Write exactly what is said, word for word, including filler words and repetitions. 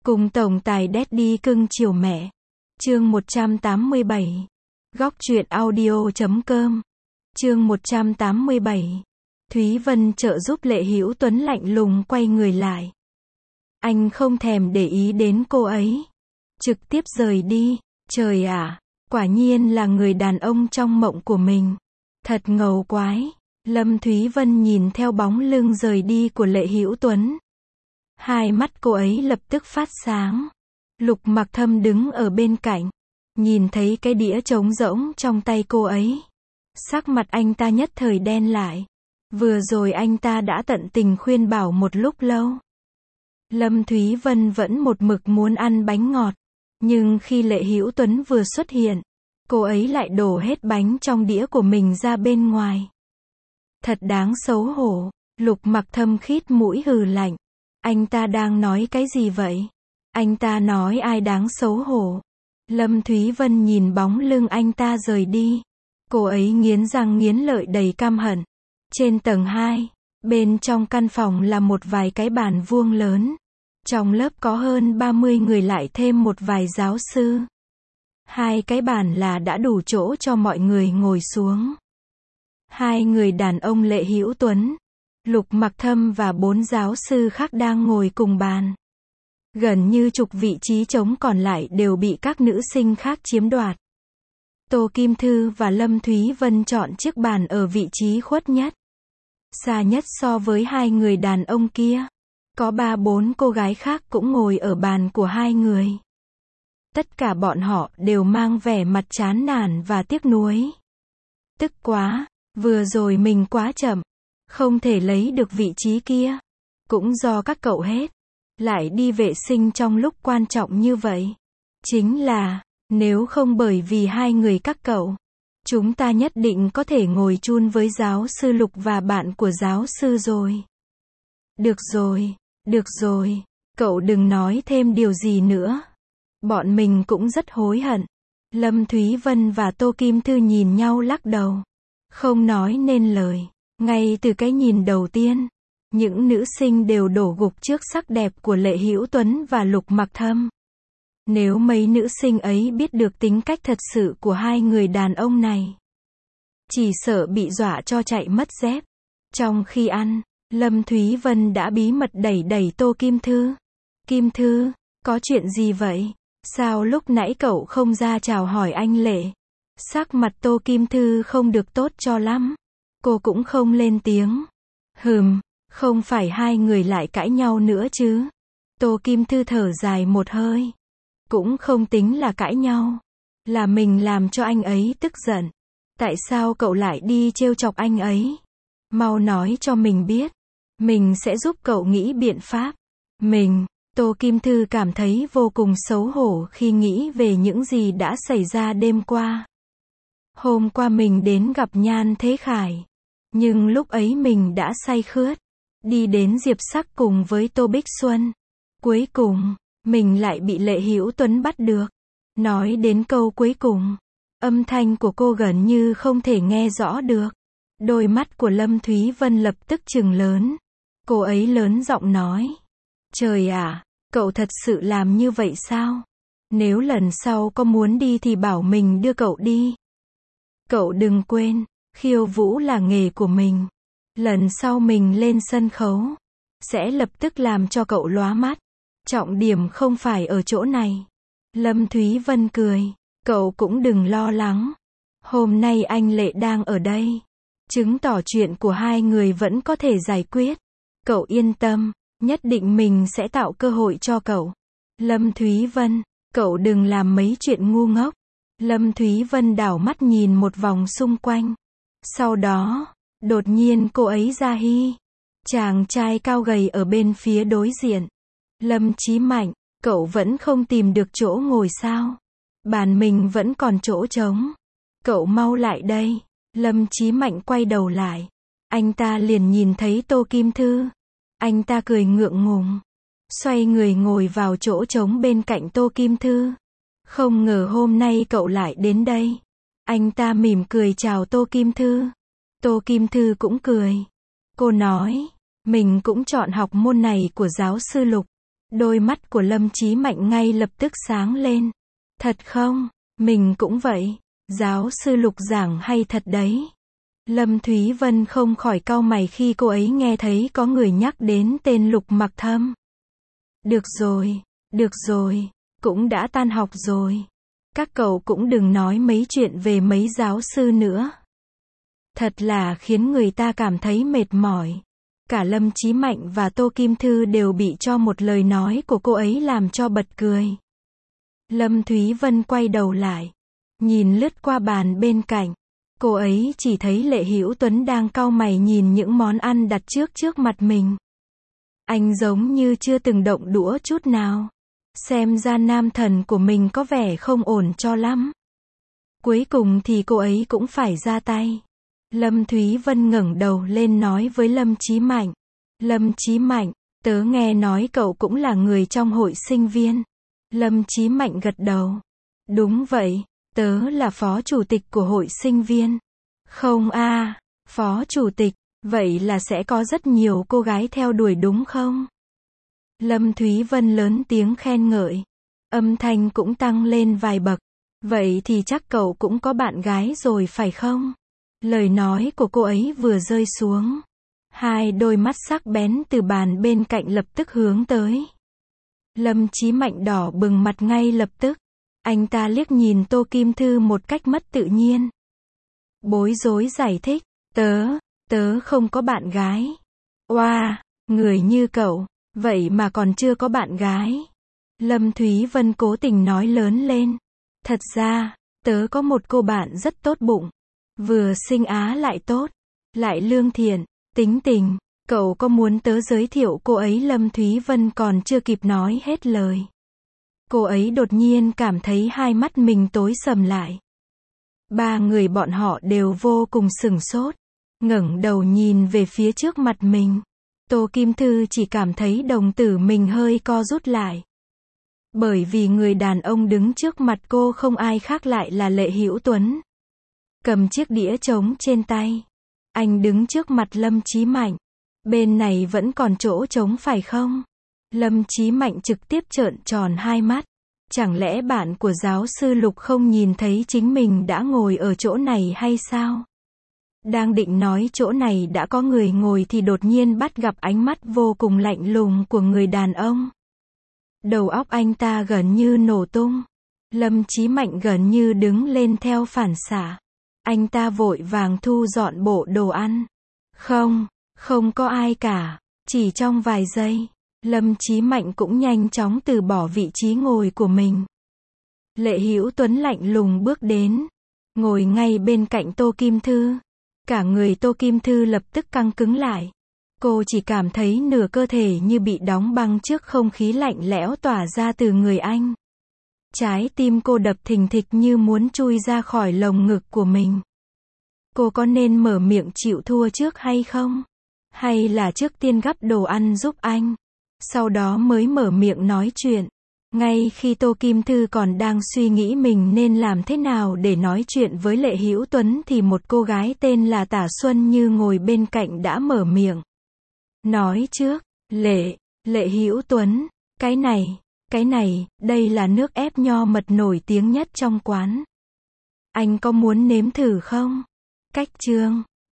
Cùng tổng tài Daddy cưng chiều mẹ. Chương một trăm tám mươi bảy. Góc truyện audio chấm com. Chương một trăm tám mươi bảy. Thúy Vân trợ giúp Lệ Hữu Tuấn lạnh lùng quay người lại. Anh không thèm để ý đến cô ấy. Trực tiếp rời đi. Trời ạ, quả nhiên là người đàn ông trong mộng của mình. Thật ngầu quái. Lâm Thúy Vân nhìn theo bóng lưng rời đi của Lệ Hữu Tuấn. Hai mắt cô ấy lập tức phát sáng. Lục Mặc Thâm đứng ở bên cạnh. Nhìn thấy cái đĩa trống rỗng trong tay cô ấy. Sắc mặt anh ta nhất thời đen lại. Vừa rồi anh ta đã tận tình khuyên bảo một lúc lâu. Lâm Thúy Vân vẫn một mực muốn ăn bánh ngọt. Nhưng khi Lệ Hữu Tuấn vừa xuất hiện, cô ấy lại đổ hết bánh trong đĩa của mình ra bên ngoài. Thật đáng xấu hổ. Lục Mặc Thâm khít mũi hừ lạnh. Anh ta đang nói cái gì vậy? Anh ta nói ai đáng xấu hổ? Lâm Thúy Vân nhìn bóng lưng anh ta rời đi. Cô ấy nghiến răng nghiến lợi đầy căm hận. Trên tầng hai, bên trong căn phòng là một vài cái bàn vuông lớn. Trong lớp có hơn ba mươi người lại thêm một vài giáo sư. Hai cái bàn là đã đủ chỗ cho mọi người ngồi xuống. Hai người đàn ông Lệ Hữu Tuấn, Lục Mặc Thâm và bốn giáo sư khác đang ngồi cùng bàn. Gần như chục vị trí trống còn lại đều bị các nữ sinh khác chiếm đoạt. Tô Kim Thư và Lâm Thúy Vân chọn chiếc bàn ở vị trí khuất nhất. Xa nhất so với hai người đàn ông kia. Có ba bốn cô gái khác cũng ngồi ở bàn của hai người. Tất cả bọn họ đều mang vẻ mặt chán nản và tiếc nuối. Tức quá, vừa rồi mình quá chậm. Không thể lấy được vị trí kia. Cũng do các cậu hết. Lại đi vệ sinh trong lúc quan trọng như vậy. Chính là, nếu không bởi vì hai người các cậu, chúng ta nhất định có thể ngồi chun với giáo sư Lục và bạn của giáo sư rồi. Được rồi, được rồi, cậu đừng nói thêm điều gì nữa. Bọn mình cũng rất hối hận. Lâm Thúy Vân và Tô Kim Thư nhìn nhau lắc đầu. Không nói nên lời. Ngay từ cái nhìn đầu tiên, những nữ sinh đều đổ gục trước sắc đẹp của Lệ Hữu Tuấn và Lục Mặc Thâm. Nếu mấy nữ sinh ấy biết được tính cách thật sự của hai người đàn ông này, chỉ sợ bị dọa cho chạy mất dép. Trong khi ăn, Lâm Thúy Vân đã bí mật đẩy đẩy Tô Kim Thư. Kim Thư, có chuyện gì vậy? Sao lúc nãy cậu không ra chào hỏi anh Lệ? Sắc mặt Tô Kim Thư không được tốt cho lắm. Cô cũng không lên tiếng. Hừm, không phải hai người lại cãi nhau nữa chứ? Tô Kim Thư thở dài một hơi. Cũng không tính là cãi nhau. Là mình làm cho anh ấy tức giận. Tại sao cậu lại đi trêu chọc anh ấy? Mau nói cho mình biết. Mình sẽ giúp cậu nghĩ biện pháp. Mình, Tô Kim Thư cảm thấy vô cùng xấu hổ khi nghĩ về những gì đã xảy ra đêm qua. Hôm qua mình đến gặp Nhan Thế Khải. Nhưng lúc ấy mình đã say khướt. Đi đến Diệp Sắc cùng với Tô Bích Xuân. Cuối cùng, mình lại bị Lệ Hữu Tuấn bắt được. Nói đến câu cuối cùng, âm thanh của cô gần như không thể nghe rõ được. Đôi mắt của Lâm Thúy Vân lập tức trừng lớn. Cô ấy lớn giọng nói. Trời ạ, cậu thật sự làm như vậy sao? Nếu lần sau có muốn đi thì bảo mình đưa cậu đi. Cậu đừng quên, khiêu vũ là nghề của mình. Lần sau mình lên sân khấu, sẽ lập tức làm cho cậu lóa mắt. Trọng điểm không phải ở chỗ này. Lâm Thúy Vân cười. Cậu cũng đừng lo lắng. Hôm nay anh Lệ đang ở đây. Chứng tỏ chuyện của hai người vẫn có thể giải quyết. Cậu yên tâm, nhất định mình sẽ tạo cơ hội cho cậu. Lâm Thúy Vân, cậu đừng làm mấy chuyện ngu ngốc. Lâm Thúy Vân đảo mắt nhìn một vòng xung quanh. Sau đó, đột nhiên cô ấy ra hi. Chàng trai cao gầy ở bên phía đối diện. Lâm Chí Mạnh, cậu vẫn không tìm được chỗ ngồi sao? Bàn mình vẫn còn chỗ trống. Cậu mau lại đây. Lâm Chí Mạnh quay đầu lại. Anh ta liền nhìn thấy Tô Kim Thư. Anh ta cười ngượng ngùng. Xoay người ngồi vào chỗ trống bên cạnh Tô Kim Thư. Không ngờ hôm nay cậu lại đến đây. Anh ta mỉm cười chào Tô Kim Thư. Tô Kim Thư cũng cười. Cô nói, mình cũng chọn học môn này của giáo sư Lục. Đôi mắt của Lâm Chí Mạnh ngay lập tức sáng lên. Thật không? Mình cũng vậy. Giáo sư Lục giảng hay thật đấy. Lâm Thúy Vân không khỏi cau mày khi cô ấy nghe thấy có người nhắc đến tên Lục Mặc Thâm. Được rồi, được rồi, cũng đã tan học rồi. Các cậu cũng đừng nói mấy chuyện về mấy giáo sư nữa. Thật là khiến người ta cảm thấy mệt mỏi. Cả Lâm Chí Mạnh và Tô Kim Thư đều bị cho một lời nói của cô ấy làm cho bật cười. Lâm Thúy Vân quay đầu lại, nhìn lướt qua bàn bên cạnh. Cô ấy chỉ thấy Lệ Hữu Tuấn đang cau mày nhìn những món ăn đặt trước trước mặt mình. Anh giống như chưa từng động đũa chút nào. Xem ra nam thần của mình có vẻ không ổn cho lắm. Cuối cùng thì cô ấy cũng phải ra tay. Lâm Thúy Vân ngẩng đầu lên nói với Lâm Chí Mạnh. Lâm Chí Mạnh, tớ nghe nói cậu cũng là người trong hội sinh viên. Lâm Chí Mạnh gật đầu. Đúng vậy, tớ là phó chủ tịch của hội sinh viên. Không a, à, phó chủ tịch, vậy là sẽ có rất nhiều cô gái theo đuổi đúng không? Lâm Thúy Vân lớn tiếng khen ngợi. Âm thanh cũng tăng lên vài bậc. Vậy thì chắc cậu cũng có bạn gái rồi phải không? Lời nói của cô ấy vừa rơi xuống. Hai đôi mắt sắc bén từ bàn bên cạnh lập tức hướng tới. Lâm Chí Mạnh đỏ bừng mặt ngay lập tức. Anh ta liếc nhìn Tô Kim Thư một cách mất tự nhiên. Bối rối giải thích. Tớ, tớ không có bạn gái. Oa, người như cậu, vậy mà còn chưa có bạn gái. Lâm Thúy Vân cố tình nói lớn lên. Thật ra, tớ có một cô bạn rất tốt bụng. Vừa xinh á lại tốt, lại lương thiện, tính tình. Cậu có muốn tớ giới thiệu cô ấy? Lâm Thúy Vân còn chưa kịp nói hết lời. Cô ấy đột nhiên cảm thấy hai mắt mình tối sầm lại. Ba người bọn họ đều vô cùng sửng sốt. Ngẩng đầu nhìn về phía trước mặt mình. Tô Kim Thư chỉ cảm thấy đồng tử mình hơi co rút lại. Bởi vì người đàn ông đứng trước mặt cô không ai khác lại là Lệ Hữu Tuấn. Cầm chiếc đĩa trống trên tay. Anh đứng trước mặt Lâm Chí Mạnh. Bên này vẫn còn chỗ trống phải không? Lâm Chí Mạnh trực tiếp trợn tròn hai mắt. Chẳng lẽ bạn của giáo sư Lục không nhìn thấy chính mình đã ngồi ở chỗ này hay sao? Đang định nói chỗ này đã có người ngồi thì đột nhiên bắt gặp ánh mắt vô cùng lạnh lùng của người đàn ông. Đầu óc anh ta gần như nổ tung. Lâm Chí Mạnh gần như đứng lên theo phản xạ. Anh ta vội vàng thu dọn bộ đồ ăn. Không, không có ai cả. Chỉ trong vài giây, Lâm Chí Mạnh cũng nhanh chóng từ bỏ vị trí ngồi của mình. Lệ Hữu Tuấn lạnh lùng bước đến, ngồi ngay bên cạnh Tô Kim Thư. Cả người Tô Kim Thư lập tức căng cứng lại. Cô chỉ cảm thấy nửa cơ thể như bị đóng băng trước không khí lạnh lẽo tỏa ra từ người anh. Trái tim cô đập thình thịch như muốn chui ra khỏi lồng ngực của mình. Cô có nên mở miệng chịu thua trước hay không? Hay là trước tiên gắp đồ ăn giúp anh, sau đó mới mở miệng nói chuyện? Ngay khi Tô Kim Thư còn đang suy nghĩ mình nên làm thế nào để nói chuyện với Lệ Hữu Tuấn thì một cô gái tên là Tả Xuân Như ngồi bên cạnh đã mở miệng. Nói trước, Lệ, Lệ Hữu Tuấn, cái này, cái này, đây là nước ép nho mật nổi tiếng nhất trong quán. Anh có muốn nếm thử không? Cách chương